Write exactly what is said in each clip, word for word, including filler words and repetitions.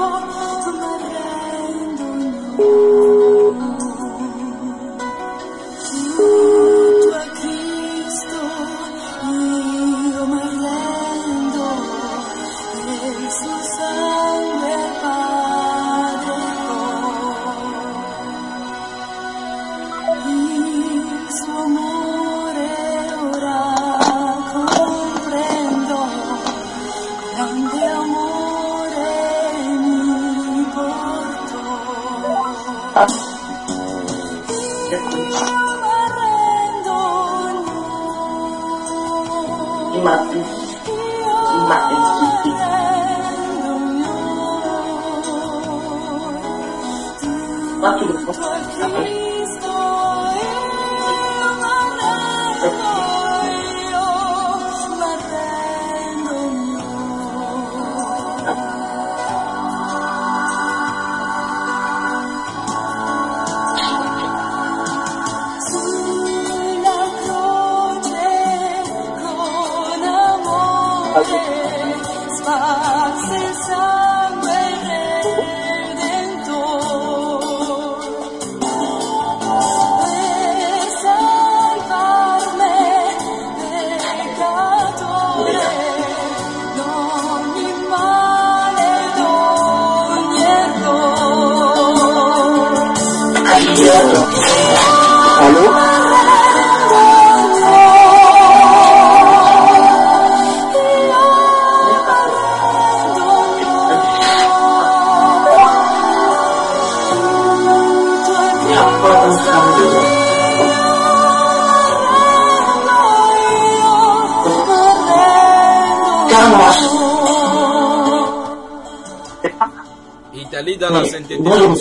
Italie dans la sainteté.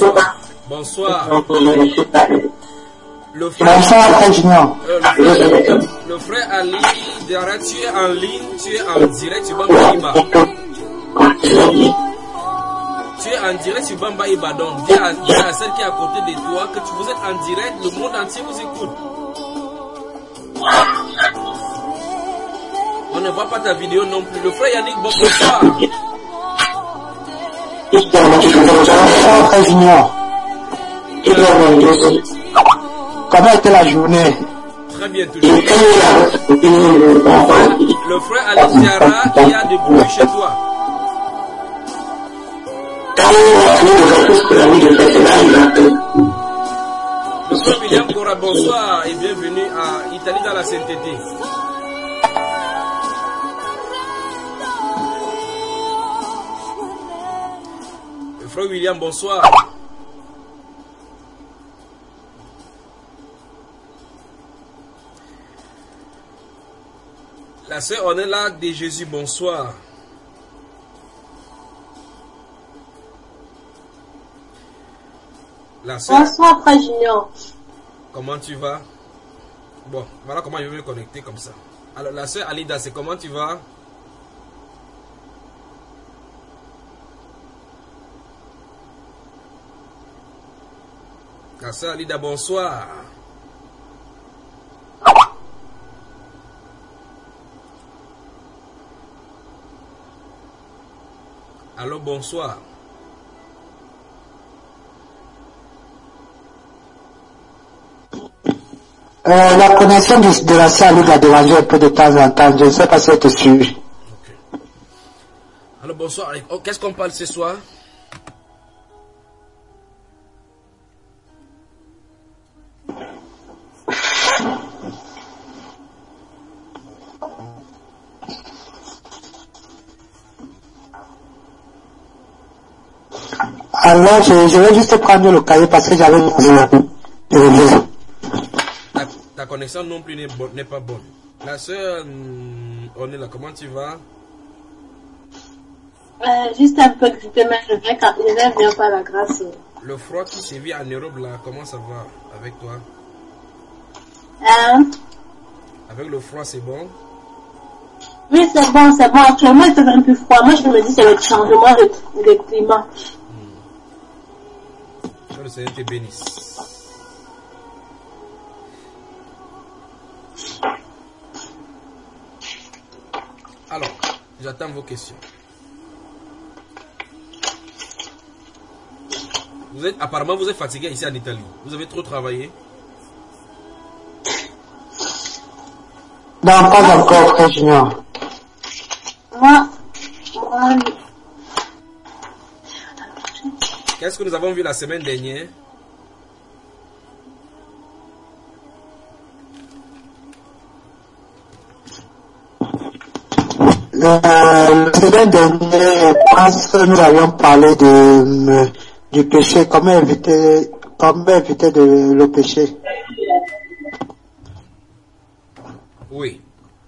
Bonsoir. Le frère, euh, le, frère le frère Ali, tu es en ligne, tu es en direct sur Bamba Iba. Tu es en direct sur Bamba Iba. Donc, dis à, dis à celle qui est à côté de toi que tu vous êtes en direct, le monde entier vous écoute. On ne voit pas ta vidéo non plus. Le frère Yannick, bon, bonsoir. Frère Junior. Comment était la journée? Très bien, toujours. Le frère Ali Diara, il y a des bruits chez toi. Le frère William Cora, bonsoir et bienvenue à Italie dans la sainteté. Le frère William, bonsoir. La sœur, on est là de Jésus, bonsoir. La sœur, bonsoir, frère Junior. Comment tu vas? Bon, voilà comment je vais me connecter comme ça. Alors, la sœur Alida, c'est comment tu vas? La sœur Alida, bonsoir. Allô, bonsoir. Euh, la connexion de, de la salle a dérangé un peu de temps en temps. Je ne sais pas si elle te suit. Okay. Alors, bonsoir. Oh, qu'est-ce qu'on parle ce soir? Alors, je, je vais juste prendre le cahier parce que j'avais besoin de ta, ta connexion non plus n'est bon, pas bonne. La sœur, on est là, comment tu vas? euh, Juste un peu grippé, mais je vais, je vais bien par la grâce. Le froid qui sévit en Europe, là, comment ça va avec toi? Hein? Avec le froid, c'est bon? Oui, c'est bon, c'est bon. Actuellement, il fait un peu froid. Moi, je me dis que c'est le changement de, de climat. Que le Seigneur te bénisse. Alors, j'attends vos questions. Vous êtes, apparemment, vous êtes fatigué ici en Italie. Vous avez trop travaillé. Non, pas encore, frère Junior. Moi, moi, Qu'est-ce que nous avons vu la semaine dernière? Euh, la semaine dernière, je pense que nous avions parlé de, euh, du péché, comment éviter, comment éviter de, le péché. Oui.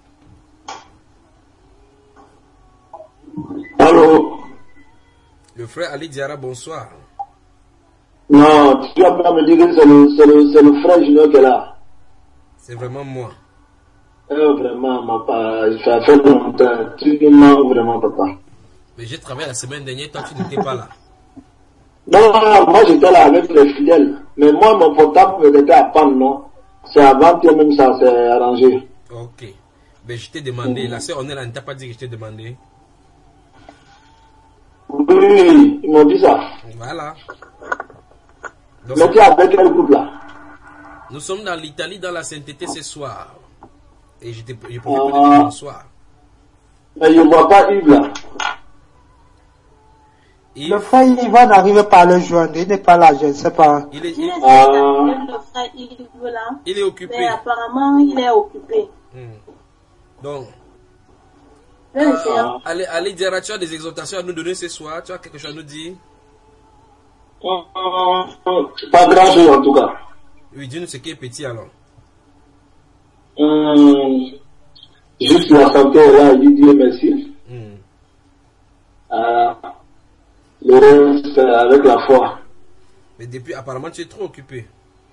Allô? Le frère Ali Diara, bonsoir. Non, tu vas pas me dire que c'est le, c'est le, c'est le frère Junior qui est là. C'est vraiment moi. Euh, vraiment, ma part, ça fait longtemps. Tu me manques vraiment, papa. Mais j'ai travaillé la semaine dernière, toi tu n'étais pas là. Non, non, non, moi j'étais là avec les fidèles. Mais moi, mon portable était à panne, non? C'est avant que même ça s'est arrangé. Ok. Mais je t'ai demandé, la sœur Onel, elle ne t'a pas dit que je t'ai demandé. Oui, oui, ils m'ont dit ça. Voilà. Donc, Mais tu es avec quel groupe là? nous sommes dans l'Italie, dans la sainteté ce soir. Et je t'ai je profite Ah. peut-être de bonsoir. Mais je ne vois pas Yves là. Yves, Le frère Yvan n'arrive pas à le joindre, il n'est pas là, je ne sais pas. il est, j'ai il, essayé Ah. d'appeler le frère Yves là, il est occupé. mais apparemment il est occupé. Hmm. Donc, Je vais essayer. Ah. allez, allez, Diara, tu as des exhortations à nous donner ce soir. Tu as quelque chose à nous dire? Pas grand chose en tout cas. Oui, dis-nous ce qui est petit alors. Hum, juste la santé est là, il dit Dieu merci. Hmm. Euh, le reste, c'est avec la foi. Mais depuis, apparemment, tu es trop occupé.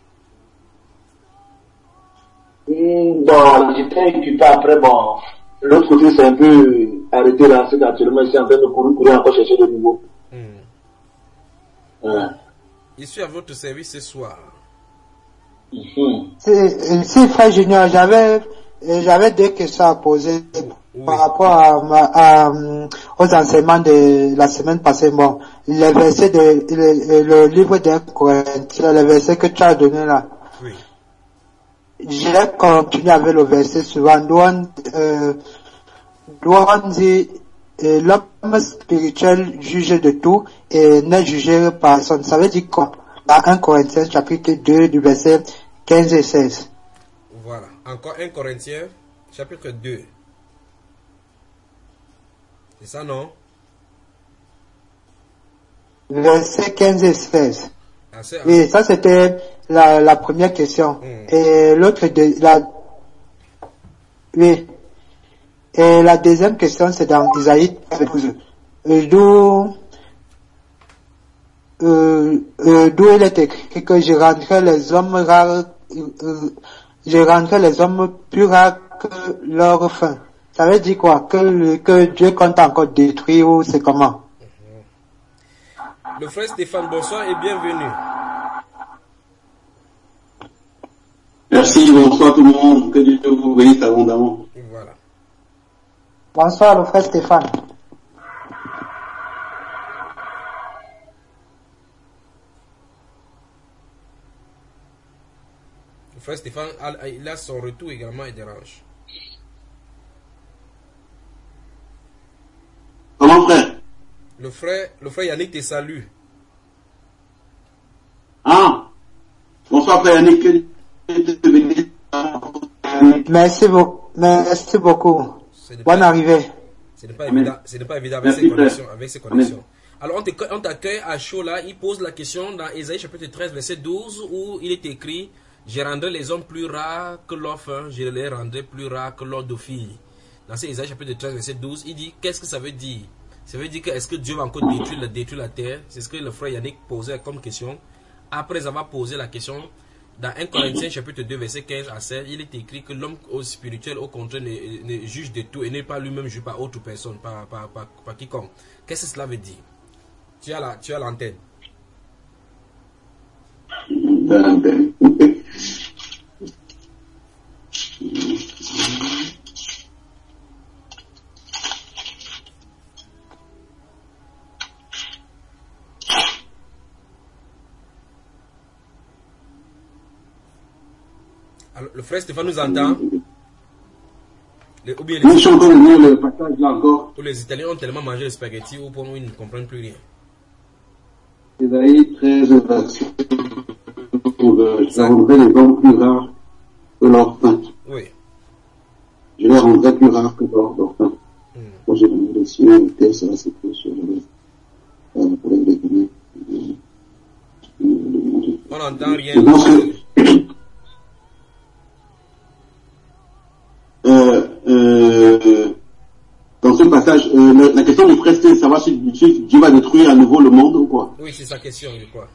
Hum, bon, j'étais occupé après, bon. L'autre côté, c'est un peu arrêté là, c'est qu'actuellement, je suis en train de courir, courir encore chercher de nouveau. Hmm. Ouais. Je suis à votre service ce soir. Mhm. Si, si frère Junior, j'avais, euh, j'avais deux questions à poser Oui. par rapport à, ma- à, euh, aux enseignements de la semaine passée. Bon, les versets de, le, le livre d'un Corinthiens, les versets que tu as donné là. Oui. J'ai continué avec le verset suivant. Doit, euh, doit dire, euh, l'homme spirituel juge de tout et n'est jugé par personne. Ça veut dire quoi? Dans un Corinthiens chapitre deux du verset quinze et seize. Voilà. Encore un Corinthiens, chapitre deux. C'est ça, non? Verset quinze et seize. Ah, c'est- Oui, ça c'était la, la première question. Mm. Et l'autre, de, la, oui. Et la deuxième question, c'est dans Isaïe douze. Euh, D'où, euh, euh, d'où il est écrit que je rendrai les hommes rares, euh, je rendrai les hommes plus rares que leur faim. Ça veut dire quoi? Que, le- que Dieu compte encore détruire ou c'est comment? Le frère Stéphane, bonsoir et bienvenue. Merci, bonsoir tout le monde, que Dieu vous bénisse abondamment. Voilà. Bonsoir, le frère Stéphane. Le frère Stéphane, a- il a son retour également, il dérange. Comment frère? Le frère, le frère Yannick te salue. Ah, bonsoir frère Yannick, que Dieu te bénisse. Merci beaucoup. Merci beaucoup. Ce n'est Bonne pas, arrivée. ce n'est pas Amen. évident, ce n'est pas évident avec Merci, ces frère. connexions, avec ces Amen. connexions. Alors, on te- on t'accueille à chaud là, il pose la question dans Ésaïe chapitre treize, verset douze, où il est écrit, je rendrai les hommes plus rares que leurs faim, je les rendrai plus rares que leurs filles. Dans ce Ésaïe chapitre treize, verset douze, il dit, qu'est-ce que ça veut dire? Ça veut dire que est-ce que Dieu va encore détruire, la- détruire la terre? C'est ce que le frère Yannick posait comme question. Après avoir posé la question, dans un Corinthiens chapitre deux, verset quinze à seize, il est écrit que l'homme au spirituel, au contraire, ne, ne juge de tout et n'est pas lui-même jugé par autre personne, par, par, par, par quiconque. Qu'est-ce que cela veut dire? Tu as la, tu as l'antenne. Alors, le frère Stéphane nous entend. Les, ou bien Oui, les, je suis encore lire le passage là encore. ou les Italiens ont tellement mangé le spaghetti au point où ils ne comprennent plus rien. Ésaïe treize, verset douze. Je rendrai les hommes plus rares que leur pain. Oui. Je les rendrai plus rares que leur, leur pain. Mm. Quand j'ai donné les cieux, la terre sera séparée sur le reste. Euh, pour les définir. On n'entend rien. Je pense que euh, euh, dans ce passage, euh, le, la question du frère, c'est de savoir si, si Dieu va détruire à nouveau le monde ou quoi. Oui, c'est sa question, je crois.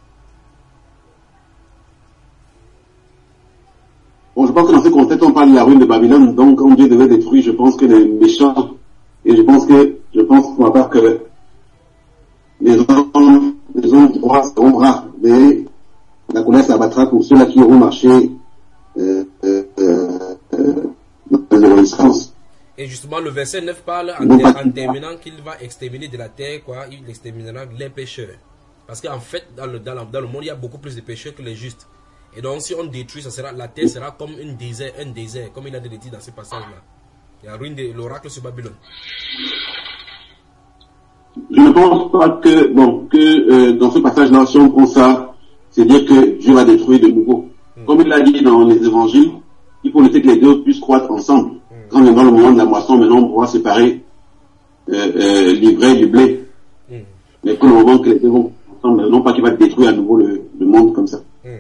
Bon, je pense que dans ce contexte, on parle de la ruine de Babylone, donc quand Dieu devait détruire, je pense que les méchants, et je pense que, je pense pour ma part que les hommes, les hommes droits seront rares, mais la colère s'abattra pour ceux-là qui auront marché euh, euh, euh, euh, dans les renaissances. Et justement, le verset neuf parle en, Bon, ter- pas- en terminant qu'il va exterminer de la terre, quoi, il exterminera les pécheurs. Parce qu'en fait, dans le, dans, la- dans le monde, il y a beaucoup plus de pécheurs que les justes. Et donc, si on détruit, ça sera, la terre sera comme une désert, un désert, comme il a dit dans ce passage-là. Il y a ruine de l'oracle sur Babylone. Je ne pense pas que, bon, que euh, dans ce passage-là, si on prend ça, c'est dire que Dieu va détruire de nouveau. Mm. Comme il l'a dit dans les évangiles, il faut laisser que les deux puissent croître ensemble. Mm. Quand viendra le moment de la moisson, maintenant on pourra séparer euh, euh, l'ivraie du blé. Mm. Mais pour le moment que les deux vont ensemble, non pas qu'il va détruire à nouveau le, le monde comme ça. Mm.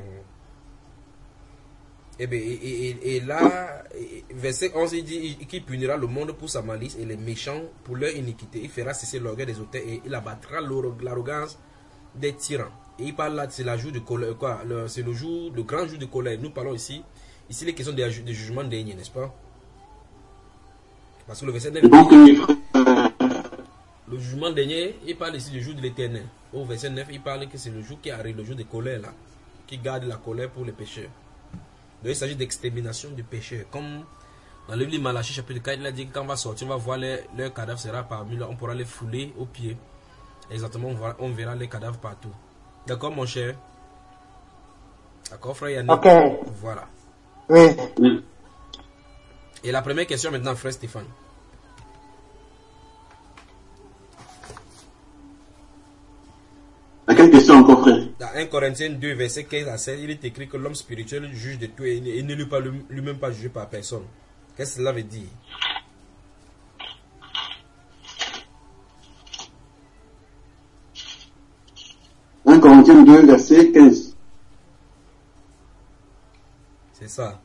Et, bien, et, et, et là, et- verset onze, il dit qu'il punira le monde pour sa malice et les méchants pour leur iniquité. Il fera cesser l'orgueil des auteurs et il abattra l'or- l'arrogance des tyrans. Et il parle là, c'est la jour de colère, quoi, le- c'est le jour, le grand jour de colère. Nous parlons ici, ici les questions des de jugement dernier, n'est-ce pas? Parce que le verset neuf, Je pense que le jugement dernier, il parle ici du jour de l'éternel. Au verset neuf, il parle que c'est le jour qui arrive, le jour de colère là, qui garde la colère pour les pécheurs. Donc il s'agit d'extermination du pécheur. Comme dans le livre de Malachie chapitre quatre, il a dit que quand on va sortir, on va voir les, leur cadavre sera parmi là, on pourra les fouler aux pieds. Exactement, on, voit, on verra les cadavres partout. D'accord mon cher? D'accord frère Yannick? Ok. Voilà. Oui. oui. Et la première question maintenant frère Stéphane. À quelle question encore, frère? Dans un Corinthiens deux, verset quinze à seize, il est écrit que l'homme spirituel juge de tout et il ne lui pas lui-même pas jugé par personne. Qu'est-ce que cela veut dire? un Corinthiens deux, verset quinze. C'est ça.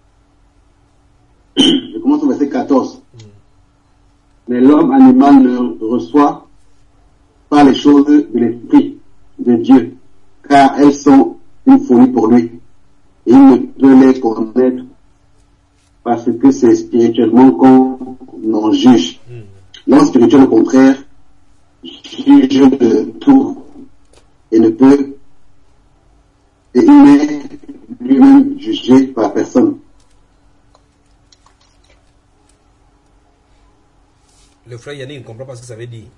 Je commence au verset quatorze. Mais l'homme animal ne reçoit pas les choses de l'esprit de Dieu, car elles sont une folie pour lui. Et il ne peut les connaître parce que c'est spirituellement qu'on en juge. Mm. L'homme spirituel, au contraire, juge de tout et ne peut, et il n'est lui-même jugé par personne. Le frère Yannick ne comprend pas ce que ça veut dire.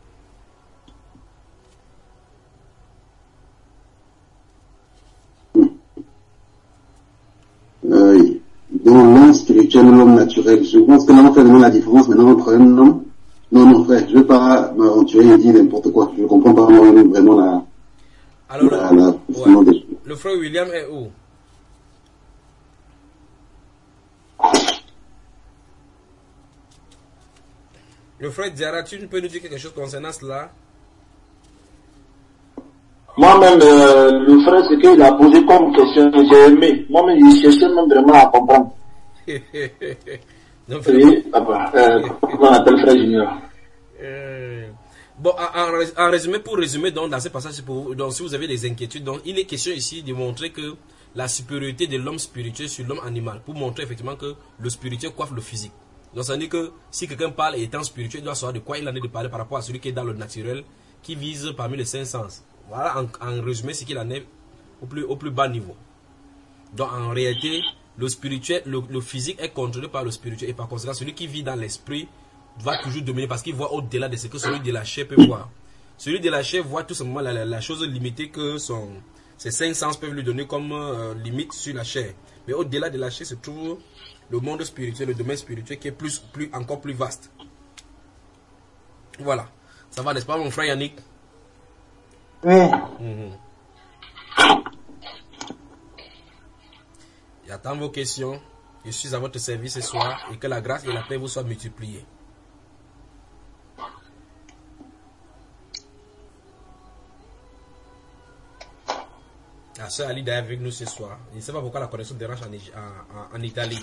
Euh, dans l'homme spirituel, l'homme naturel. Je pense que là, on fait vraiment la différence. Maintenant, entre un homme, non, non, frère, je ne veux pas m'aventurer et dire n'importe quoi. Je ne comprends pas vraiment la, Alors, la, le, la, ouais. des... le frère William est où? Le frère Diarra, tu peux nous dire quelque chose concernant cela? Moi-même, euh, le frère, ce qu'il a posé comme question, j'ai aimé. Moi-même, il cherchait même vraiment à comprendre. Non, Oui, papa, euh, comment on appelle frère Junior? Euh, bon, en, en résumé, pour résumer, donc, dans ce passage, pour, donc, si vous avez des inquiétudes, donc, il est question ici de montrer que la supériorité de l'homme spirituel sur l'homme animal, pour montrer effectivement que le spirituel coiffe le physique. Donc, ça veut dire que si quelqu'un parle étant spirituel, il doit savoir de quoi il en est de parler par rapport à celui qui est dans le naturel, qui vise parmi les cinq sens. Voilà, en, en résumé, ce qu'il en est au plus, au plus bas niveau. Donc, en réalité, le spirituel, le, le physique est contrôlé par le spirituel, et par conséquent, celui qui vit dans l'esprit va toujours dominer parce qu'il voit au-delà de ce que celui de la chair peut voir. Celui de la chair voit tout simplement la, la, la chose limitée que son, Ces cinq sens peuvent lui donner comme euh, limite sur la chair. Mais au-delà de la chair se trouve le monde spirituel, le domaine spirituel qui est plus, plus, encore plus vaste. Voilà. Ça va, n'est-ce pas, mon frère Yannick? Oui. Mm-hmm. J'attends vos questions. Je suis à votre service ce soir et que la grâce et la paix vous soient multipliées. La sœur Alida est avec nous ce soir. Je ne sais pas pourquoi la connexion dérange en, en, en Italie.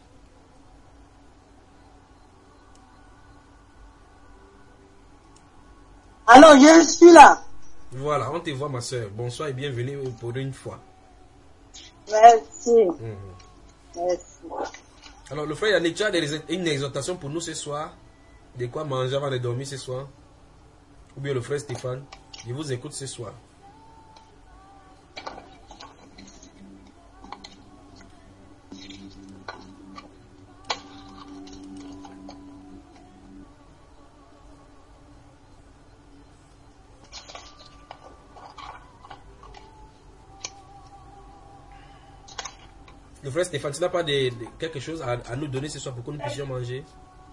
Alors, je suis là. Voilà, on te voit ma sœur. Bonsoir et bienvenue pour une fois. Merci. Mm-hmm. Merci. Alors, le frère Yannick, tu as une exhortation pour nous ce soir? De quoi manger avant de dormir ce soir? Ou bien le frère Stéphane? Je vous écoute ce soir. Le frère Stéphane, tu n'as pas de, de, quelque chose à, à nous donner ce soir pour que nous puissions manger?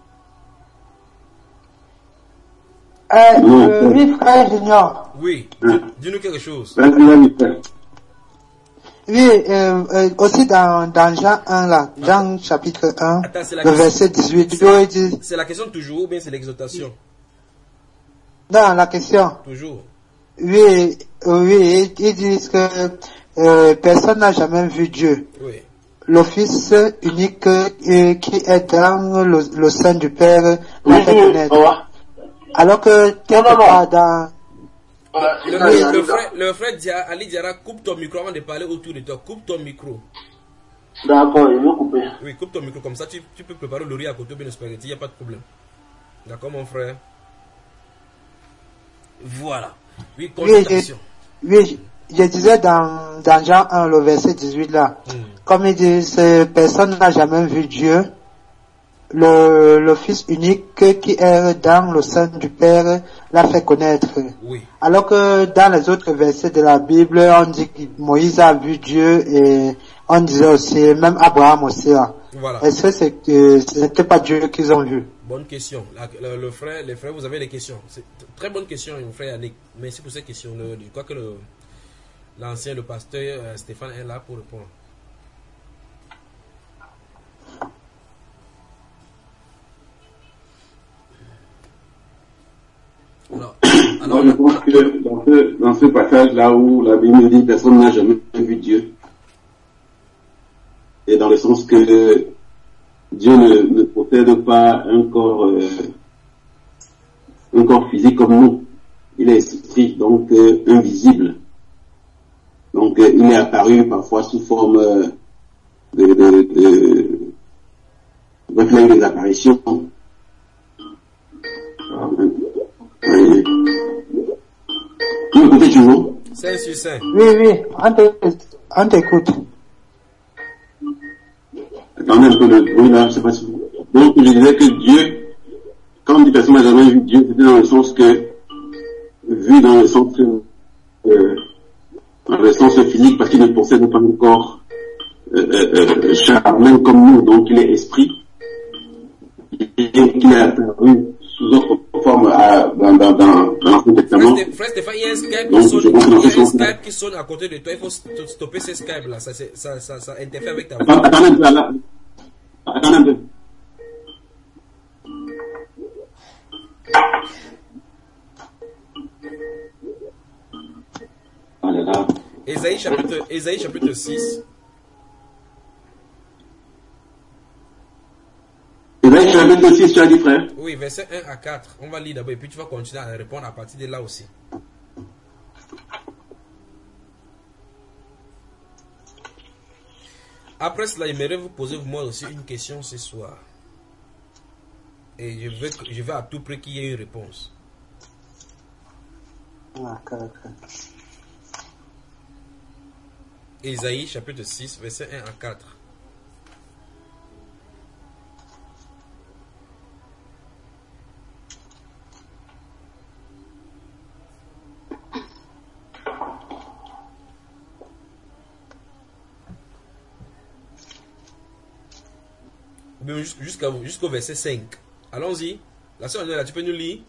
Euh, euh, oui, frère Junior. Oui, dis-nous quelque chose. Oui, euh, euh, aussi dans, dans Jean un, là, Jean chapitre un, Attends, le question, verset dix-huit. C'est la question toujours ou bien c'est l'exhortation? Non, la question. Toujours. Oui, oui, ils disent que euh, personne n'a jamais vu Dieu. Oui. Le Fils unique euh, qui est dans le, le sein du Père l'a fait connaître. Alors que quelque part dans... Le, le, le frère, le frère Dia, Ali Diara, coupe ton micro avant de parler autour de toi. Coupe ton micro. D'accord, je vais couper. Oui, coupe ton micro, comme ça tu, tu peux préparer le riz à côté de nos spaghettis, il n'y a pas de problème. D'accord, mon frère? Voilà. Oui, continuation. Oui, oui, je disais dans, dans Jean un, le verset dix-huit là, mm. Comme il dit, personne n'a jamais vu Dieu, le, le Fils unique qui est dans le sein du Père l'a fait connaître. Oui. Alors que dans les autres versets de la Bible, on dit que Moïse a vu Dieu et on disait aussi, même Abraham aussi. Là. Voilà. Est-ce que c'est que ce n'était pas Dieu qu'ils ont vu? Bonne question. La, le, le frère, les frères, vous avez des questions. C'est très bonne question, mon frère Yannick. Merci pour ces questions. Le, je crois que le, l'ancien, le pasteur euh, Stéphane est là pour répondre. Alors, alors, Moi, je pense que dans ce, dans ce passage-là où la Bible dit personne n'a jamais vu Dieu, et dans le sens que Dieu ne, ne possède pas un corps, euh, un corps physique comme nous. Il est esprit, donc euh, invisible. Donc euh, il est apparu parfois sous forme euh, de, de, de reflet des apparitions. Oui. Vous m'écoutez toujours? cinq sur cinq. Oui, oui, on t'écoute. Attendez un peu le bruit là, je sais pas si vous... Donc je disais que Dieu, quand on dit personne n'a jamais vu Dieu, c'était dans le sens que, vu dans le sens, euh, dans le sens physique, parce qu'il ne possède pas un corps euh, euh, charnel comme nous, donc il est esprit, et qu'il est apparu sous autre forme à, dans, dans, dans, dans l'Ancien Testament. Frère Stéphane, il y a un Skype qui sonne, il y a un Skype qui sonne à côté de toi, il faut stopper ce Skype là, ça, ça, ça, ça interfère avec ta voix. Attendez un peu, là. Attendez un peu. Oh là là. Ésaïe chapitre, Ésaïe chapitre six. Ésaïe chapitre six, tu as dit, frère? Oui, verset un à quatre. On va lire d'abord et puis tu vas continuer à répondre à partir de là aussi. Après cela, j'aimerais vous poser moi aussi une question ce soir. Et je veux, je veux à tout prix qu'il y ait une réponse. Ésaïe chapitre six, verset un à quatre. jusqu'à jusqu'au verset cinq. Allons-y. La sœur Angela, tu peux nous lire?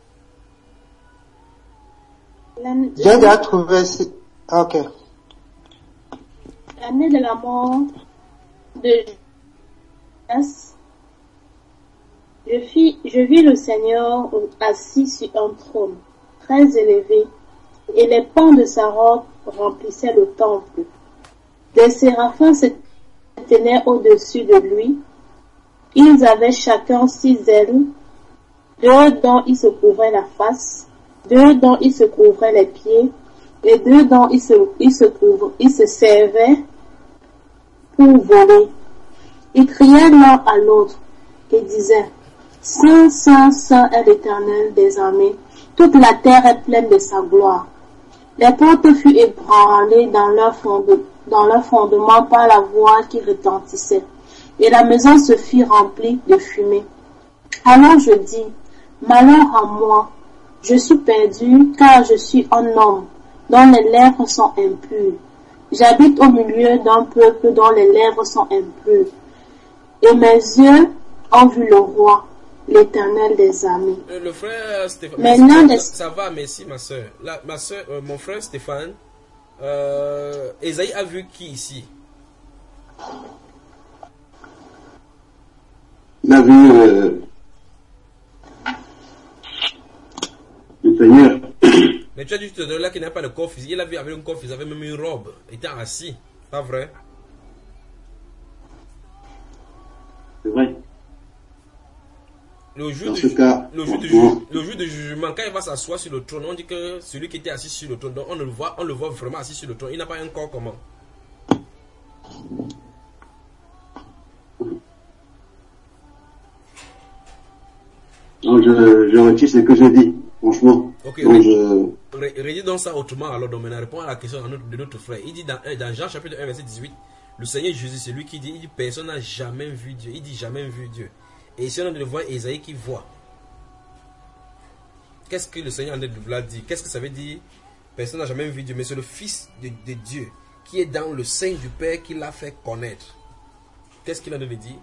J'ai déjà trouvé... Ok. L'année de la mort de Jonas, je, fis, je vis le Seigneur assis sur un trône très élevé, et les pans de sa robe remplissaient le temple. Des séraphins se tenaient au-dessus de lui. Ils avaient chacun six ailes, deux dont ils se couvraient la face, deux dont ils se couvraient les pieds, et deux dont ils se, ils se, couvrent, ils se servaient pour voler. Ils criaient l'un à l'autre et disaient, Saint, Saint, Saint est l'Éternel des armées, toute la terre est pleine de sa gloire. Les portes furent ébranlées dans leur, fonde, dans leur fondement par la voix qui retentissait, et la maison se fit remplie de fumée. Alors je dis, malheur à moi, je suis perdu, car je suis un homme dont les lèvres sont impures. J'habite au milieu d'un peuple dont les lèvres sont impures. Et mes yeux ont vu le roi, l'Éternel des armées. Euh, le frère Stéphane, Maintenant, merci, des... ça va, merci ma soeur. La, ma soeur, euh, mon frère Stéphane, euh, Esaïe a vu qui ici? Il a vu euh, le Seigneur. Mais tu as dit tout à l'heure là qu'il n'a pas de corps physique. Il a vu avec un corps physique, il avait même une robe, étant assis. Pas vrai? C'est vrai. Le jour, Dans de, ce cas, le, jour de, bon. le jour de jugement, quand il va s'asseoir sur le trône, on dit que celui qui était assis sur le trône, donc on le voit, on le voit vraiment assis sur le trône. Il n'a pas un corps comment? Donc je, je retire ce que je dis, franchement. Ok, donc, je... redis donc ça autrement alors, donc maintenant répond à la question de notre, de notre frère. Il dit dans, dans Jean chapitre un verset dix-huit, le Seigneur Jésus, c'est lui qui dit, il dit personne n'a jamais vu Dieu. Il dit jamais vu Dieu. Et ici on a de voir Esaïe qui voit. Qu'est-ce que le Seigneur en a dit? Qu'est-ce que ça veut dire? Personne n'a jamais vu Dieu, mais c'est le Fils de, de Dieu qui est dans le sein du Père qui l'a fait connaître. Qu'est-ce qu'il en avait dit?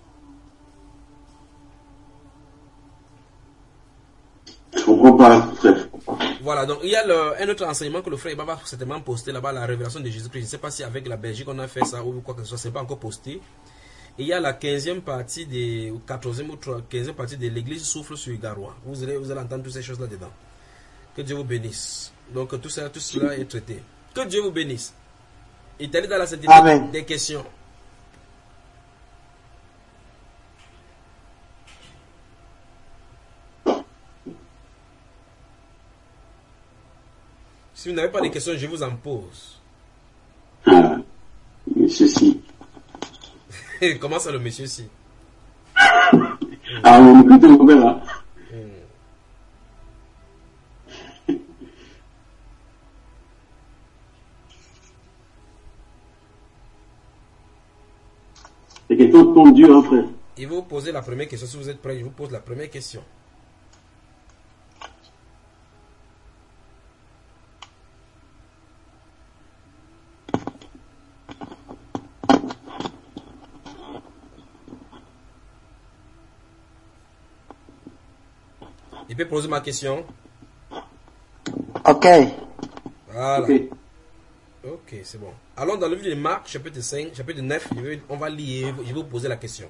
Je comprends pas, frère. Voilà, donc il y a le, un autre enseignement que le frère va certainement poster là-bas, la révélation de Jésus-Christ. Je ne sais pas si avec la Belgique on a fait ça ou quoi que ce soit, ce n'est pas encore posté. Et il y a la quinzième partie, des, ou quatorzième ou quinzième partie de l'église souffle sur Garoua. Vous allez, vous allez entendre toutes ces choses là-dedans. Que Dieu vous bénisse. Donc tout, ça, tout cela est traité. Que Dieu vous bénisse. Il est allé dans la sainteté des questions. Si vous n'avez pas de questions, je vous en pose. Ah, monsieur si. Comment ça, le monsieur si? Ah, mon micro est ouvert là. C'est question de ton Dieu, hein, frère. Il va vous poser la première question. Si vous êtes prêts, je vous pose la première question. Il peut poser ma question. Ok. Voilà. Ok, Ok, c'est bon. Allons dans le livre de Marc, chapitre cinq, chapitre neuf. Je vais, on va lire. Je vais vous poser la question.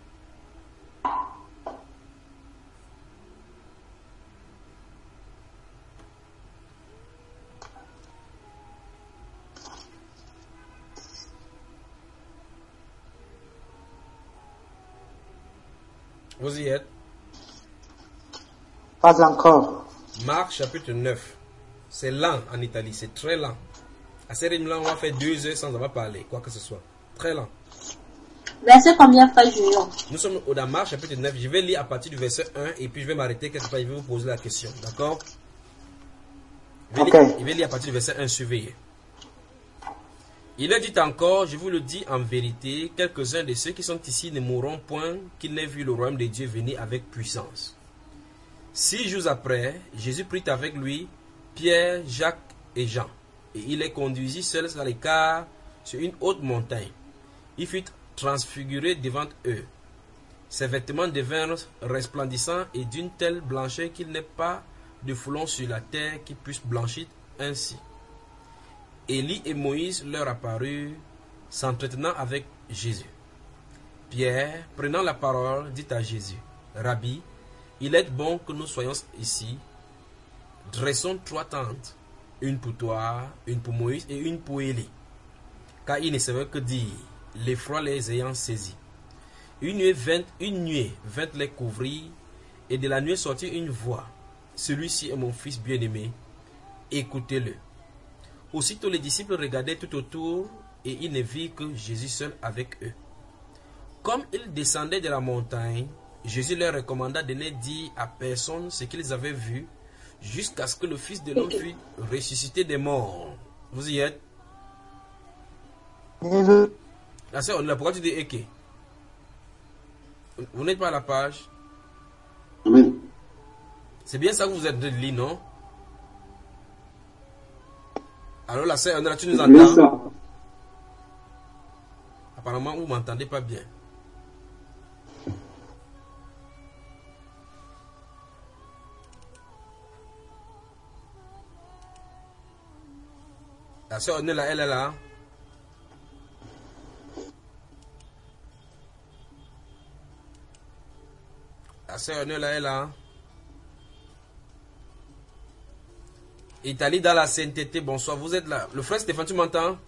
Vous y êtes? Pas encore. Marc chapitre neuf. C'est lent en Italie, c'est très lent. À ce rythme-là, on va faire deux heures sans avoir parlé, quoi que ce soit. Très lent. Verset combien, frère Julien? Nous sommes au dans Marc chapitre neuf. Je vais lire à partir du verset un et puis je vais m'arrêter quelque part. Je vais vous poser la question. D'accord? Je vais, Ok. lire, je vais lire à partir du verset un, surveillez. Il est dit encore, je vous le dis en vérité, quelques-uns de ceux qui sont ici ne mourront point qu'ils n'aient vu le royaume de Dieu venir avec puissance. Six jours après, Jésus prit avec lui Pierre, Jacques et Jean, et il les conduisit seuls à l'écart sur une haute montagne. Il fut transfiguré devant eux, Ses vêtements devinrent resplendissants et d'une telle blancheur qu'il n'est pas de foulon sur la terre qui puisse blanchir ainsi. Élie et Moïse leur apparurent, s'entretenant avec Jésus. Pierre, prenant la parole, dit à Jésus, « Rabbi, il est bon que nous soyons ici. Dressons trois tentes, une pour toi, une pour Moïse et une pour Élie. » Car il ne savait que dire, l'effroi les ayant saisis. Une nuée vint, une nuée vint les couvrir, et de la nuée sortit une voix. Celui-ci est mon fils bien-aimé, écoutez-le. Aussitôt les disciples regardaient tout autour, et ils ne virent que Jésus seul avec eux. Comme ils descendaient de la montagne, Jésus leur recommanda de ne dire à personne ce qu'ils avaient vu, jusqu'à ce que le Fils de l'homme fût ressuscité des morts. Vous y êtes? La sœur, pourquoi tu dis Eke? Vous n'êtes pas à la page? Amen. C'est bien ça que vous êtes de lire, non? Alors la sœur, tu nous entends? Ça. Apparemment, vous ne m'entendez pas bien. La sœur, elle est là, elle est là. La sœur, elle est là, elle est là. Italie dans la sainteté, bonsoir, vous êtes là. Le frère Stéphane, tu m'entends?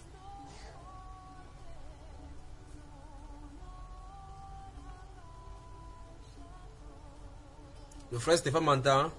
Le frère Stéphane m'entend?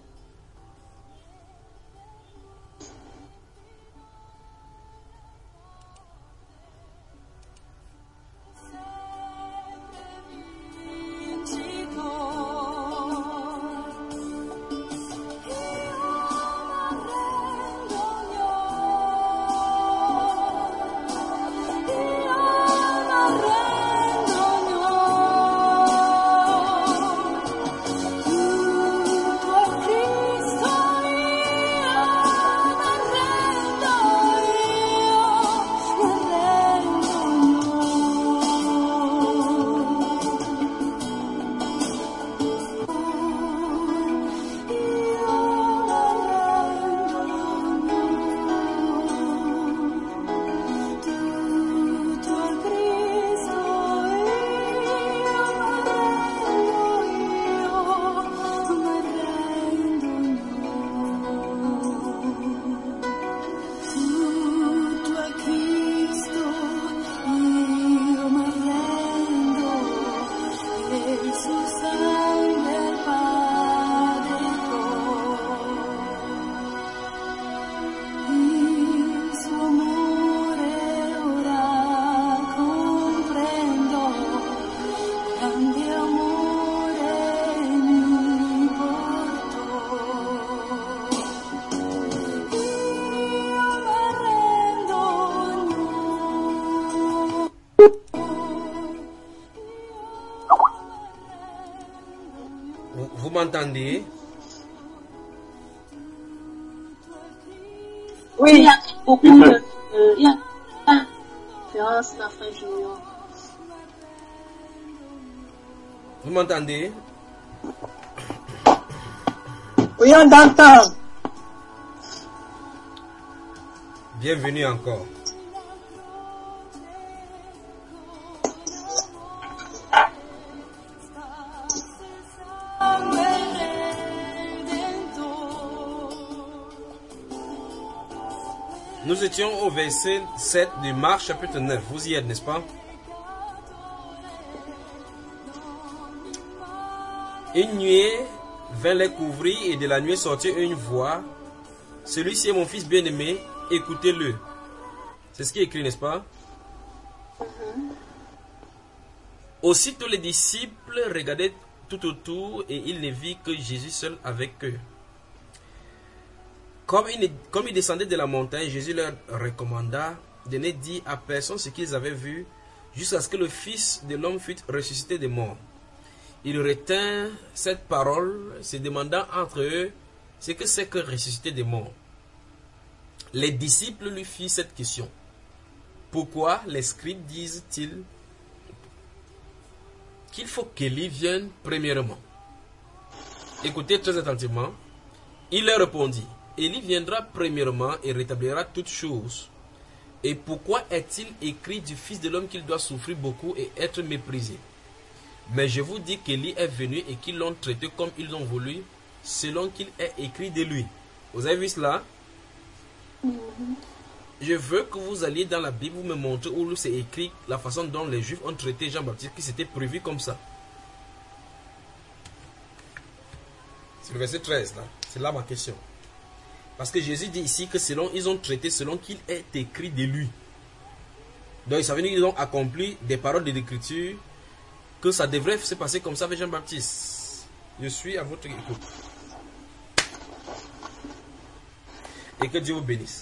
Vous m'entendez? Oui, il y a beaucoup de... Euh, il y a différence la fin junior. Vous m'entendez? Oui, on t'entend. Bienvenue encore. Nous étions au verset sept de Marc chapitre neuf. Vous y êtes, n'est-ce pas? Une nuée vint les couvrir et de la nuée sortit une voix. Celui-ci est mon fils bien-aimé, écoutez-le. C'est ce qui est écrit, n'est-ce pas? Mm-hmm. Aussitôt les disciples regardaient tout autour et ils ne virent que Jésus seul avec eux. Comme ils, comme ils descendaient de la montagne, Jésus leur recommanda de ne dire à personne ce qu'ils avaient vu, jusqu'à ce que le Fils de l'homme fût ressuscité des morts. Il retint cette parole, se demandant entre eux ce que c'est que ressusciter des morts. Les disciples lui firent cette question. Pourquoi les scribes disent-ils qu'il faut qu'Élie vienne premièrement. Écoutez très attentivement. Il leur répondit, Élie viendra premièrement et rétablira toutes choses. Et pourquoi est-il écrit du Fils de l'homme qu'il doit souffrir beaucoup et être méprisé? Mais je vous dis qu'Élie est venu et qu'ils l'ont traité comme ils ont voulu, selon qu'il est écrit de lui. Vous avez vu cela? Mm-hmm. Je veux que vous alliez dans la Bible, vous me montrez où c'est écrit la façon dont les Juifs ont traité Jean-Baptiste, qui s'était prévu comme ça. C'est le verset treize là. C'est là ma question. Parce que Jésus dit ici que selon ils ont traité selon qu'il est écrit de lui. Donc ça veut dire qu'ils ont accompli des paroles de l'écriture, que ça devrait se passer comme ça avec Jean-Baptiste. Je suis à votre écoute. Et que Dieu vous bénisse.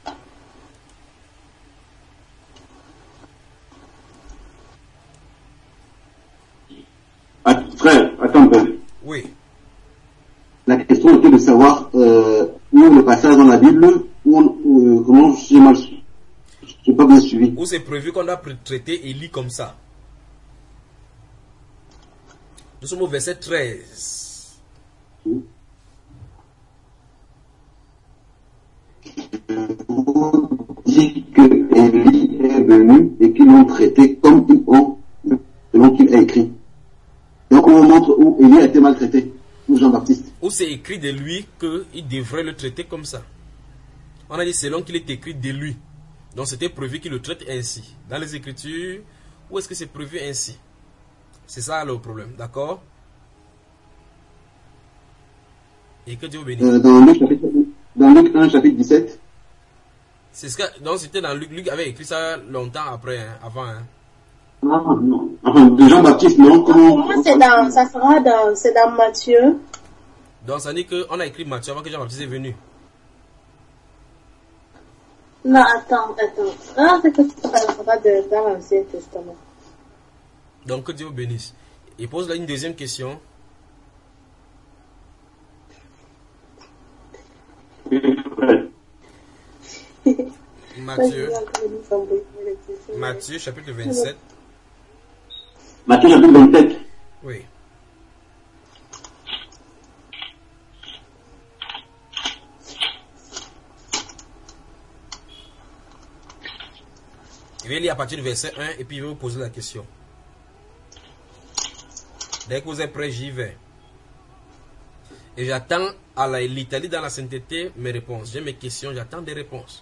Frère, attends un peu. Oui. La question était de savoir euh, où le passage dans la Bible, où on, euh, comment j'ai mal su. Je n'ai pas bien suivi. Où c'est prévu qu'on doit traiter Élie comme ça. Nous sommes au verset treize. Oui. Vous dites que Élie est venu et qu'ils l'ont traité comme ils ont, selon qu'il est écrit. Donc on montre où Élie a été maltraité, ou Jean-Baptiste. Où c'est écrit de lui qu'il devrait le traiter comme ça. On a dit selon qu'il est écrit de lui. Donc c'était prévu qu'il le traite ainsi. Dans les Écritures, où est-ce que c'est prévu ainsi? C'est ça le problème, d'accord? Et que Dieu vous bénisse. Euh, dans, Luc, chapitre, dans Luc un, chapitre dix-sept. C'est ce que, donc c'était dans Luc. Luc avait écrit ça longtemps après, hein, avant. Hein. Non, non. Enfin, de Jean-Baptiste, non. Comment, Pour moi, c'est dans, ça sera dans, c'est dans Matthieu. Donc ça dit qu'on a écrit Matthieu avant que Jean-Baptiste est venu. Non, attends, attends. Ah, c'est que ça sera de, dans l'Ancien Testament. Donc que Dieu vous bénisse. Il pose là une deuxième question. Matthieu. Matthieu chapitre vingt-sept. Matthieu chapitre vingt-sept. Oui. Je vais lire à partir du verset un et puis je vais vous poser la question. Dès que vous êtes prêts, j'y vais. Et j'attends à l'Italie dans la sainteté mes réponses. J'ai mes questions, j'attends des réponses.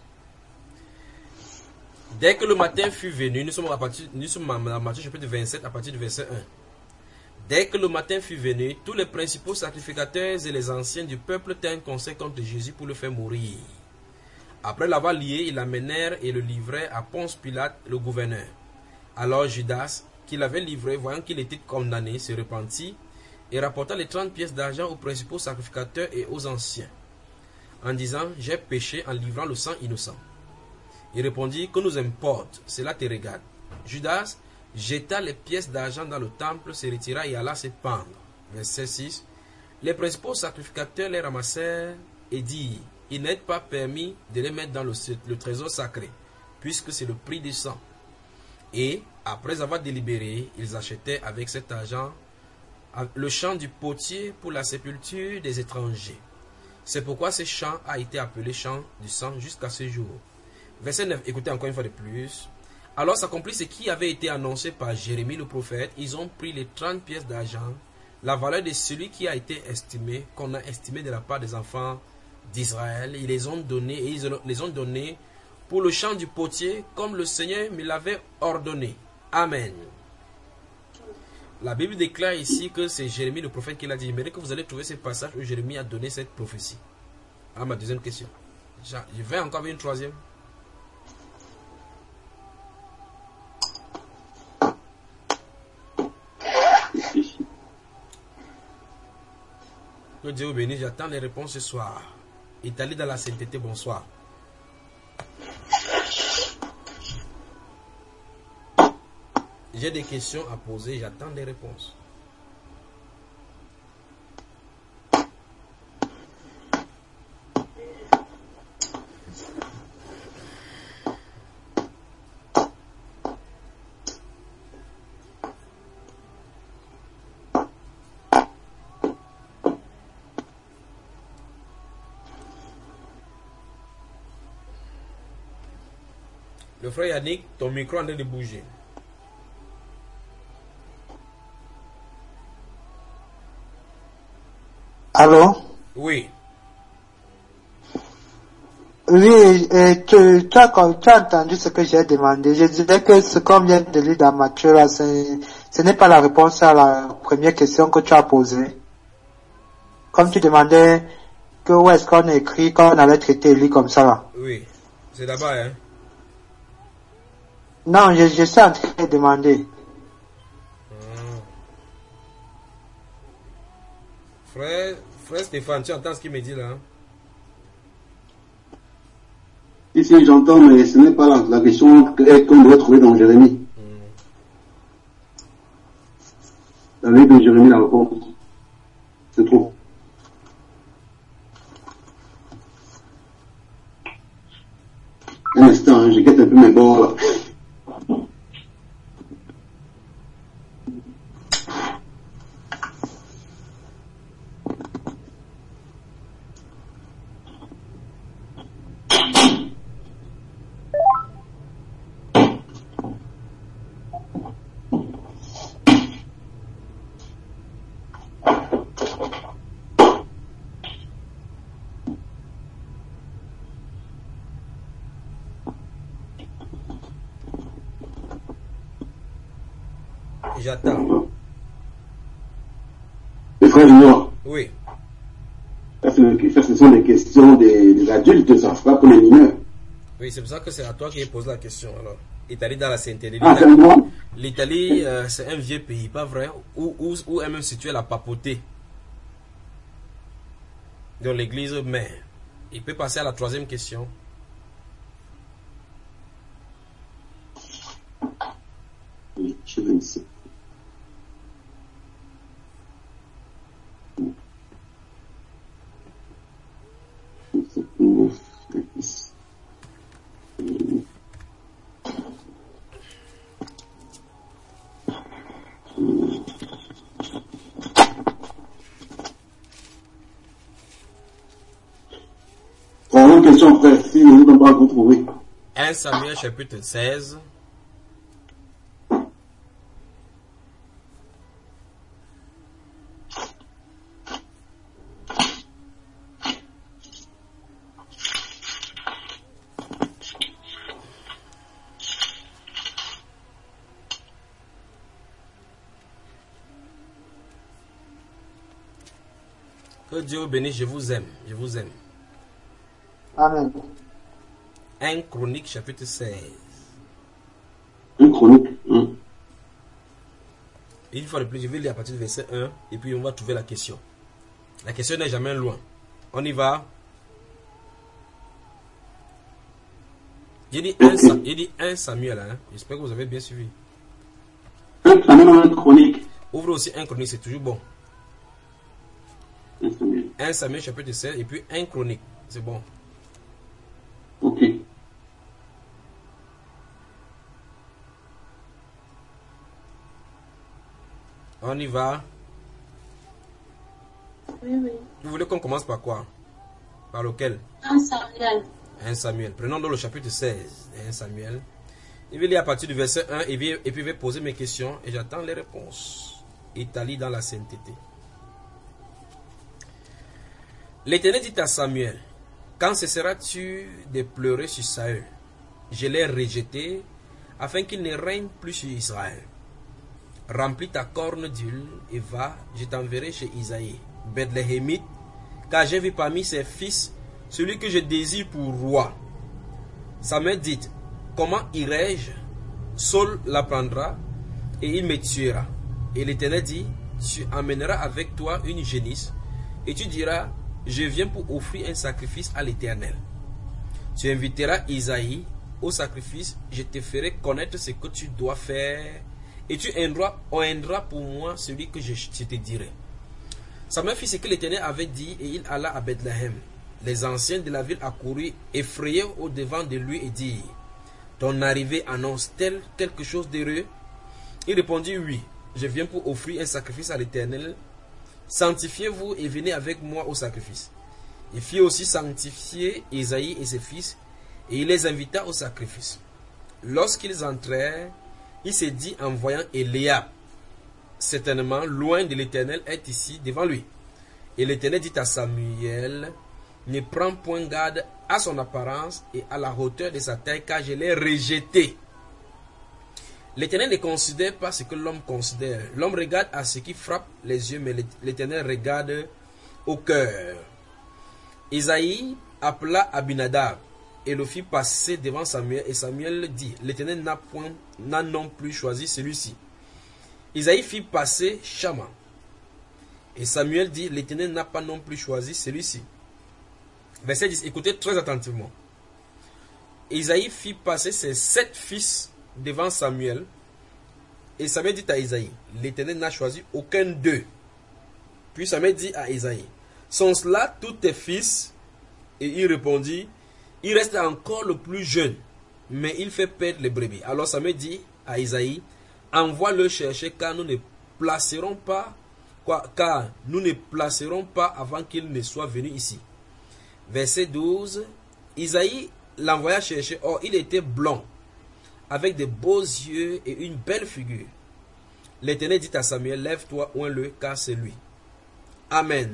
Dès que le matin fut venu, nous sommes à partir, nous sommes à Matthieu chapitre vingt-sept à partir du verset un. Dès que le matin fut venu, tous les principaux sacrificateurs et les anciens du peuple tinrent conseil contre Jésus pour le faire mourir. Après l'avoir lié, ils l'amenèrent et le livrèrent à Ponce Pilate, le gouverneur. Alors Judas, qui l'avait livré, voyant qu'il était condamné, se repentit et rapporta les trente pièces d'argent aux principaux sacrificateurs et aux anciens, en disant, j'ai péché en livrant le sang innocent. Il répondit, que nous importe, cela te regarde. Judas jeta les pièces d'argent dans le temple, se retira et alla se pendre. Verset six. Les principaux sacrificateurs les ramassèrent et dirent, il n'est pas permis de les mettre dans le, le trésor sacré, puisque c'est le prix du sang. Et, après avoir délibéré, ils achetaient avec cet argent le champ du potier pour la sépulture des étrangers. C'est pourquoi ce champ a été appelé champ du sang jusqu'à ce jour. Verset neuf, écoutez encore une fois de plus. Alors s'accomplit ce qui avait été annoncé par Jérémie le prophète. Ils ont pris les trente pièces d'argent, la valeur de celui qui a été estimé, qu'on a estimé de la part des enfants d'Israël. Ils les ont donnés et ils les ont donnés pour le champ du potier, comme le Seigneur me l'avait ordonné. Amen. La Bible déclare ici que c'est Jérémie le prophète qui l'a dit. J'aimerais que vous allez trouver ce passage où Jérémie a donné cette prophétie. Alors ma deuxième question. Je vais encore avec une troisième. Que Dieu vous bénisse, j'attends les réponses ce soir. Italie dans la sainteté, bonsoir. J'ai des questions à poser, j'attends des réponses. Le frère Yannick, ton micro est en train de bouger. Allô? Oui. Oui, et tu, tu, as, tu as entendu ce que j'ai demandé. Je disais que ce qu'on vient de lire dans Matthieu, là, ce n'est pas la réponse à la première question que tu as posée. Comme tu demandais que où est-ce qu'on a écrit qu'on allait traiter Élie comme ça là. Oui, c'est là-bas, hein. Non, je, je suis en train de demander. Hmm. Frère, frère Stéphane, tu entends ce qu'il me dit là, hein? Si, si, j'entends, mais ce n'est pas la, la question qu'on doit trouver dans Jérémie. Hmm. La livre de Jérémie, la réponse. C'est trop. Un instant, hein, je guette un peu mes bords là. J'attends. Les frères juniors. Oui. Ça, ce sont des questions des, des adultes, ça ne sera pas pour les mineurs. Oui, c'est pour ça que c'est à toi qui pose la question. Alors, Italie dans la sainteté. Ah, c'est moi. L'Italie, euh, c'est un vieux pays, pas vrai? Où, où, où est même située la papauté dans l'église mère. Il peut passer à la troisième question. Oui, je vais ici. Troisième question, frère, si nous n'avons pas retrouvé. un Samuel chapitre seize. Que Dieu vous bénisse, je vous aime, je vous aime. Amen. un Chronique chapitre seize. un Chronique. Hein. Une fois de plus, je vais lire à partir du verset un et puis on va trouver la question. La question n'est jamais loin. On y va. J'ai dit un, Sam- j'ai dit un Samuel. Hein. J'espère que vous avez bien suivi. un Samuel ou un Chronique. Ouvre aussi un Chronique, c'est toujours bon. un Samuel. un Samuel chapitre seize et puis un Chronique. C'est bon. Ok. On y va. Oui, oui. Vous voulez qu'on commence par quoi? Par lequel? un Samuel. un Samuel. Prenons donc le chapitre seize. un Samuel. Je vais lire à partir du verset un et puis, et puis je vais poser mes questions et j'attends les réponses. Italie dans la sainteté. L'Éternel dit à Samuel: quand cesseras-tu de pleurer sur Saül? Je l'ai rejeté afin qu'il ne règne plus sur Israël. Remplis ta corne d'huile et va, je t'enverrai chez Isaïe, Bethléemite, car j'ai vu parmi ses fils celui que je désire pour roi. Samuel dit: comment irai-je? Saul l'apprendra et il me tuera. Et l'Éternel dit: tu amèneras avec toi une génisse et tu diras: je viens pour offrir un sacrifice à l'Éternel. Tu inviteras Isaïe au sacrifice, je te ferai connaître ce que tu dois faire et tu honneras pour moi celui que je, je te dirai. Samuel fit ce que l'Éternel avait dit et il alla à Bethléem. Les anciens de la ville accoururent effrayés au devant de lui et dirent: ton arrivée annonce-t-elle quelque chose d'heureux? Il répondit: oui, je viens pour offrir un sacrifice à l'Éternel. Sanctifiez-vous et venez avec moi au sacrifice. Il fit aussi sanctifier Isaïe et ses fils, et il les invita au sacrifice. Lorsqu'ils entrèrent, il s'est dit en voyant Eliab, certainement loin de l'Éternel est ici devant lui. Et l'Éternel dit à Samuel, ne prends point garde à son apparence et à la hauteur de sa taille, car je l'ai rejeté. L'Éternel ne considère pas ce que l'homme considère. L'homme regarde à ce qui frappe les yeux, mais l'Éternel regarde au cœur. Isaïe appela Abinadab et le fit passer devant Samuel, et Samuel dit, l'Éternel n'a point, n'a non plus choisi celui-ci. Isaïe fit passer Shama, et Samuel dit, l'Éternel n'a pas non plus choisi celui-ci. Verset dix, écoutez très attentivement. Isaïe fit passer ses sept fils devant Samuel, et Samuel dit à Isaïe, l'Éternel n'a choisi aucun d'eux. Puis Samuel dit à Isaïe, sont cela tous tes fils? Et il répondit, il reste encore le plus jeune, mais il fait perdre les brebis. Alors Samuel dit à Isaïe, envoie-le chercher, car nous ne placerons pas, quoi, car nous ne placerons pas avant qu'il ne soit venu ici. Verset douze, Isaïe l'envoya chercher, or il était blond, avec de beaux yeux et une belle figure. L'Éternel dit à Samuel, lève-toi, oins-le, car c'est lui. Amen.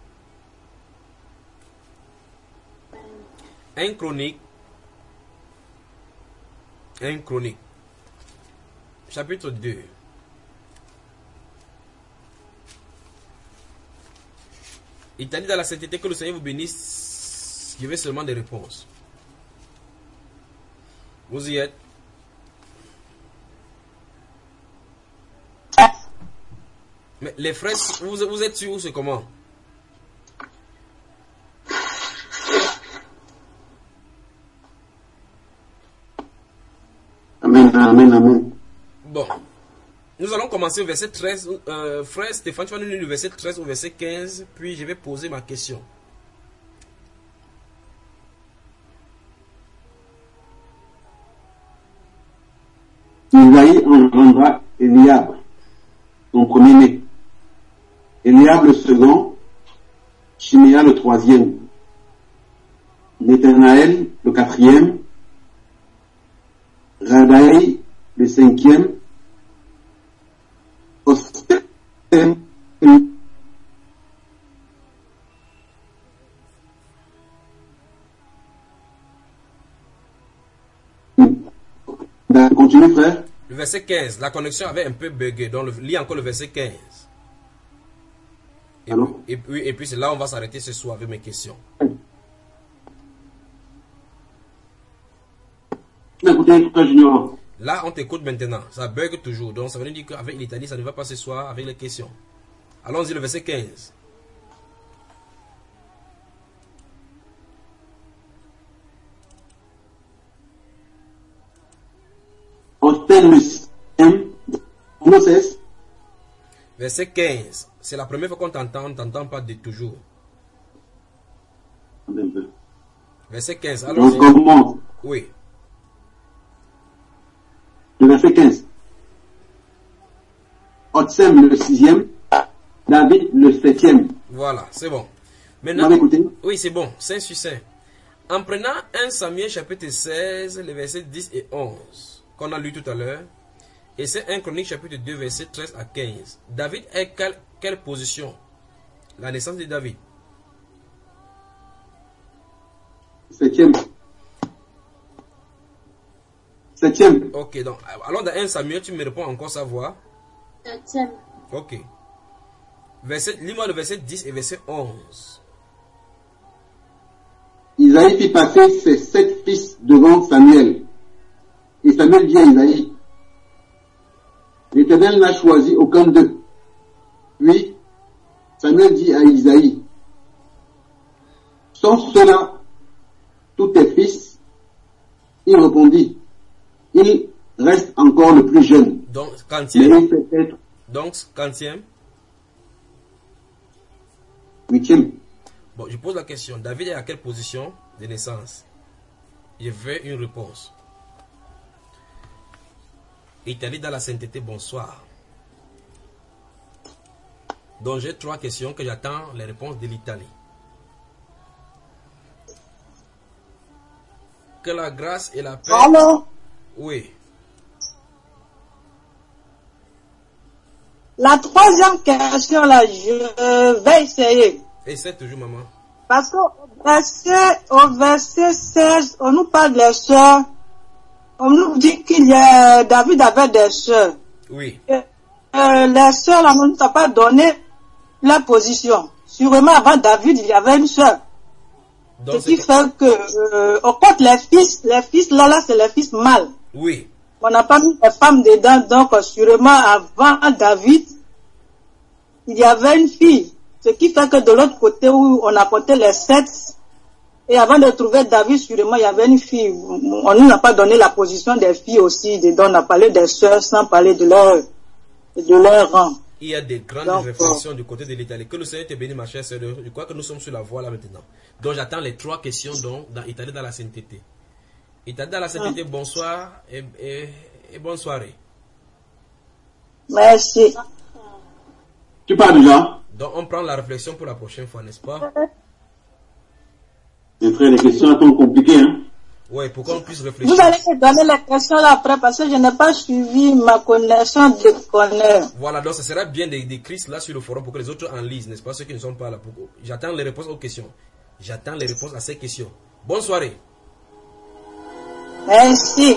Un chronique. Un chronique. Chapitre deux. Il t'a dit dans la sainteté que le Seigneur vous bénisse. Je veux seulement des réponses. Vous y êtes? Mais les frères, vous, vous êtes sûrs ou c'est comment? Amen, amen, amen. Bon. Nous allons commencer au verset treize. Euh, frère Stéphane, tu vas nous lire le verset treize au verset quinze. Puis je vais poser ma question. Isaïe engendra Eliab, son premier-né. Eliab le second, Chiméa le troisième, Néthanaël le quatrième, Radaï le cinquième, Osem Continue, frère. Le verset quinze, la connexion avait un peu bugué. Donc, le, lis encore le verset quinze. Et, et puis, et puis c'est là où on va s'arrêter ce soir avec mes questions. Là, on t'écoute maintenant. Ça bug toujours. Donc, ça veut dire qu'avec l'Italie, ça ne va pas ce soir avec les questions. Allons-y, le verset quinze. Verset quinze. C'est la première fois qu'on t'entend. On ne t'entend pas de toujours. Verset quinze. Alors, oui. Le verset quinze. Otsem le sixième, David le septième. Voilà, c'est bon. Maintenant, oui, c'est bon, Saint sur Saint. En prenant un Samuel chapitre seize, les versets dix et onze, qu'on a lu tout à l'heure, et c'est un Chronique chapitre deux, versets treize à quinze. David est quelle, quelle position? La naissance de David. Septième. Septième. Ok, donc, alors dans un Samuel, tu me réponds encore sa voix. Septième. Ok. Verset, lis-moi le verset dix et verset onze. Isaïe fit passer ses sept fils devant Samuel. Et Samuel dit à Isaïe, l'Éternel n'a choisi aucun d'eux. Puis, Samuel dit à Isaïe, sont ceux-là tous tes fils? Il répondit, il reste encore le plus jeune. Donc, quantième. Mais il peut être Donc, quantième. Huitième. Bon, je pose la question. David est à quelle position de naissance? Je veux une réponse. Italie dans la sainteté, bonsoir. Donc, j'ai trois questions que j'attends les réponses de l'Italie. Que la grâce et la paix... Allô? Oui. La troisième question, là, je vais essayer. Essaie toujours, maman. Parce qu'au verset, au verset seize, on nous parle des sœurs. On nous dit qu'il y a, David avait des sœurs. Oui. Et, euh, les sœurs, là, on ne nous a pas donné la position. Sûrement, avant David, il y avait une sœur. Ce qui fait que, euh, au compte les fils, les fils, là, là, c'est les fils mâles. Oui. On n'a pas mis les femmes dedans, donc, sûrement, avant David, il y avait une fille. Ce qui fait que de l'autre côté où on a compté les sept, et avant de trouver David, sûrement, il y avait une fille. On ne nous a pas donné la position des filles aussi, dedans, on a parlé des sœurs sans parler de leur, de leur rang. Il y a des grandes donc, réflexions du côté de l'Italie. Que le Seigneur te bénisse, ma chère sœur. Je crois que nous sommes sur la voie là maintenant. Donc j'attends les trois questions donc, dans Italie dans la sainteté. Italie dans la sainteté, bonsoir et, et, et bonne soirée. Merci. Tu parles déjà? Donc on prend la réflexion pour la prochaine fois, n'est-ce pas? Les frères, les questions sont compliquées, hein? Oui, pour qu'on puisse réfléchir. Vous allez me donner les questions là après parce que je n'ai pas suivi ma connaissance de connaître. Voilà, donc ce sera bien d'écrire cela sur le forum pour que les autres en lisent, n'est-ce pas, ceux qui ne sont pas là. J'attends les réponses aux questions. J'attends les réponses à ces questions. Bonne soirée. Merci.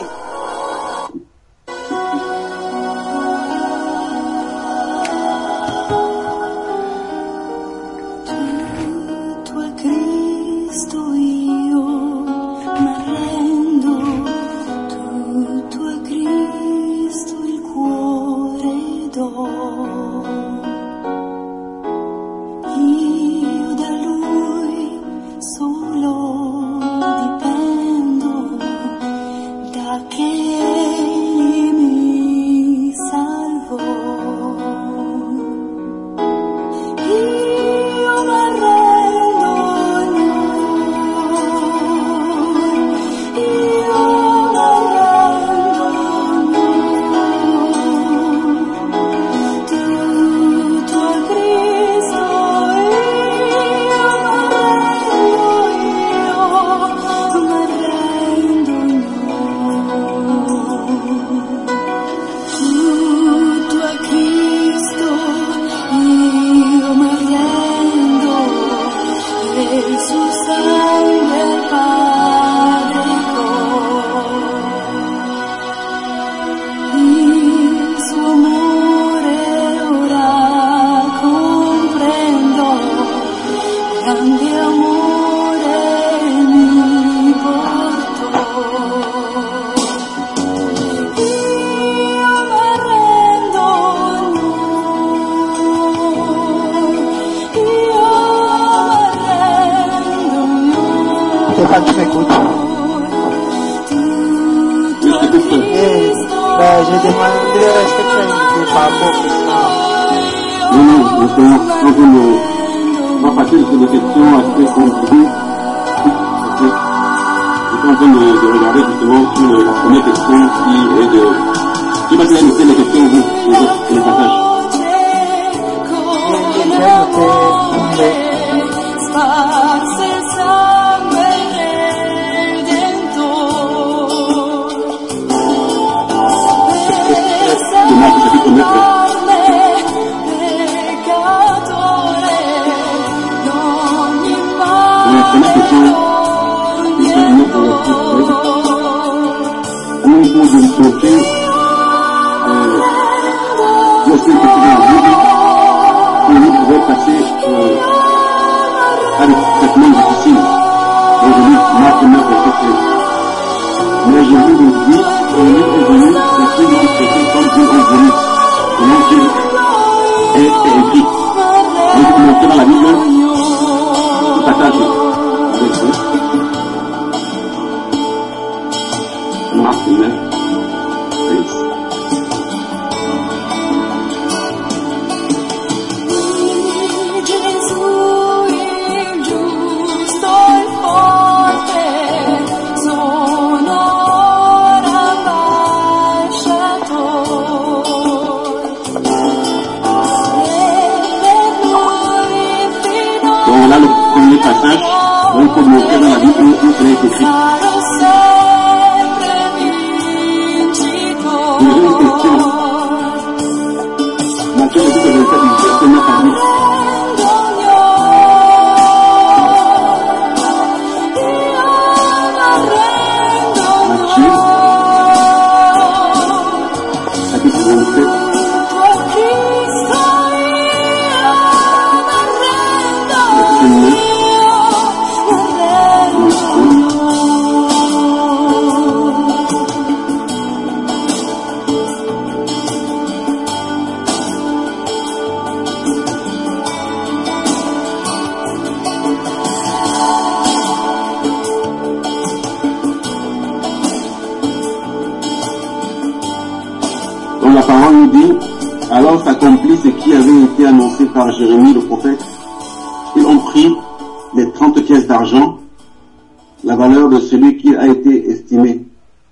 la parole nous dit, alors s'accomplit ce qui avait été annoncé par Jérémie le prophète. Ils ont pris les trente pièces d'argent, la valeur de celui qui a été estimé,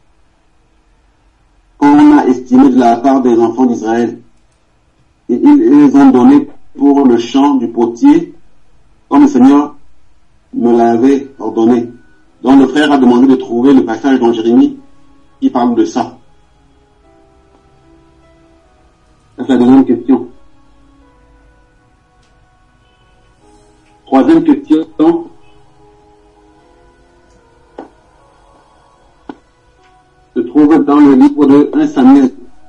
qu'on a estimé de la part des enfants d'Israël. Et ils les ont donnés pour le champ du potier, comme le Seigneur me l'avait ordonné. Donc le frère a demandé de trouver le passage dans Jérémie qui parle de ça. Ça, c'est la deuxième question. Troisième question. Se trouve dans le livre de un Samuel.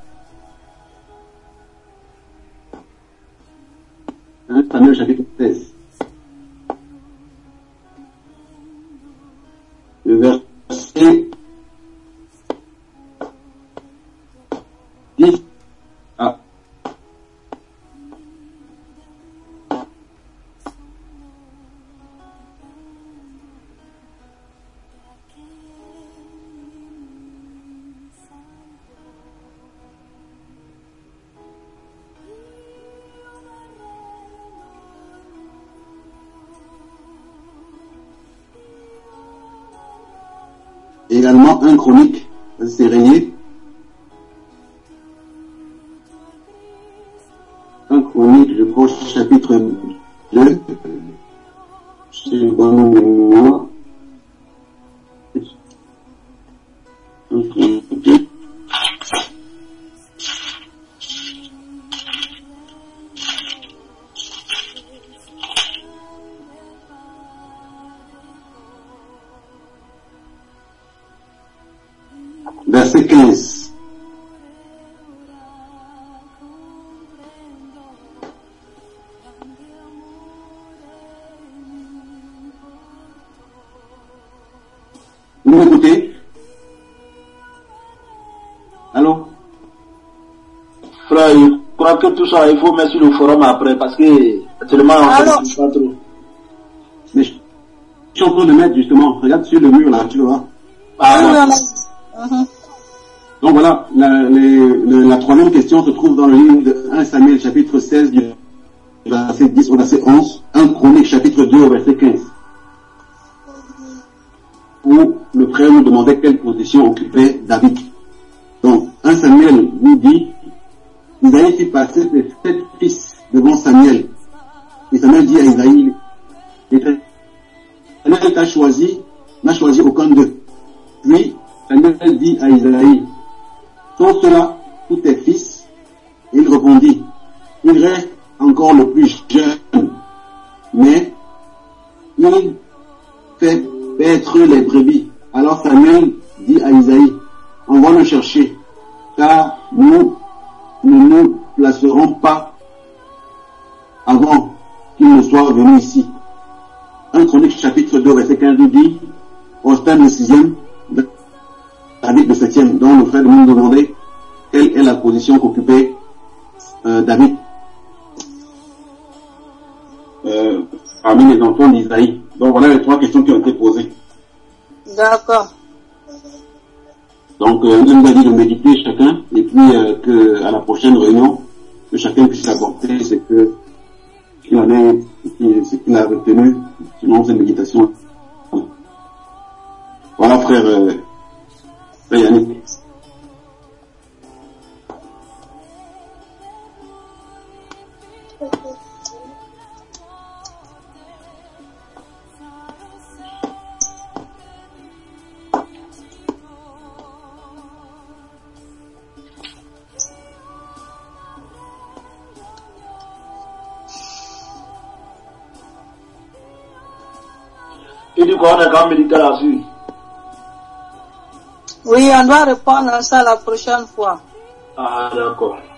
un Samuel chapitre seize. Le verset dix. Ah. Également un chronique, c'est rayé. Un chronique, je crois, chapitre deux. C'est le bon mémoire. Un chronique. Verset quinze. Vous m'écoutez? Allô? Frère, je crois que tout ça, il faut mettre sur le forum après, parce que actuellement, on ne sait pas trop. Mais je suis en train de mettre justement, regarde sur le mur là, tu vois. Ah, Uh-huh. Donc voilà, la, les, le, la troisième question se trouve dans le livre de un Samuel chapitre seize du verset dix au verset onze, un Chronique chapitre deux au verset quinze, où le frère nous demandait quelle position occupait David. Donc un Samuel nous dit, Isaïe fit passer ses sept fils devant Samuel, et Samuel dit à Isaïe, Samuel t'a choisi, n'a choisi aucun d'eux. Puis Samuel dit à Isaïe, sont ceux-là tous tes fils? Et il répondit, il reste encore le plus jeune, mais il fait paître les brebis. Alors Samuel dit à Isaïe, on va le chercher, car nous ne nous placerons pas avant qu'il ne soit venu ici. un Chronique chapitre deux verset quinze dit, au stade le sixième, David le septième, dont le frère de nous demandait quelle est la position qu'occupait euh, David euh, parmi les enfants d'Isaïe. Donc voilà les trois questions qui ont été posées. D'accord. Donc euh, on nous a dit de méditer chacun, et puis euh, que à la prochaine réunion, que chacun puisse apporter ce que ce qu'il en est, ce qu'il a retenu selon cette méditation. Voilà frère. Euh, Yannick. Et du coup, on a quand même médité là-dessus. Oui, on doit répondre à ça la prochaine fois. Ah, d'accord.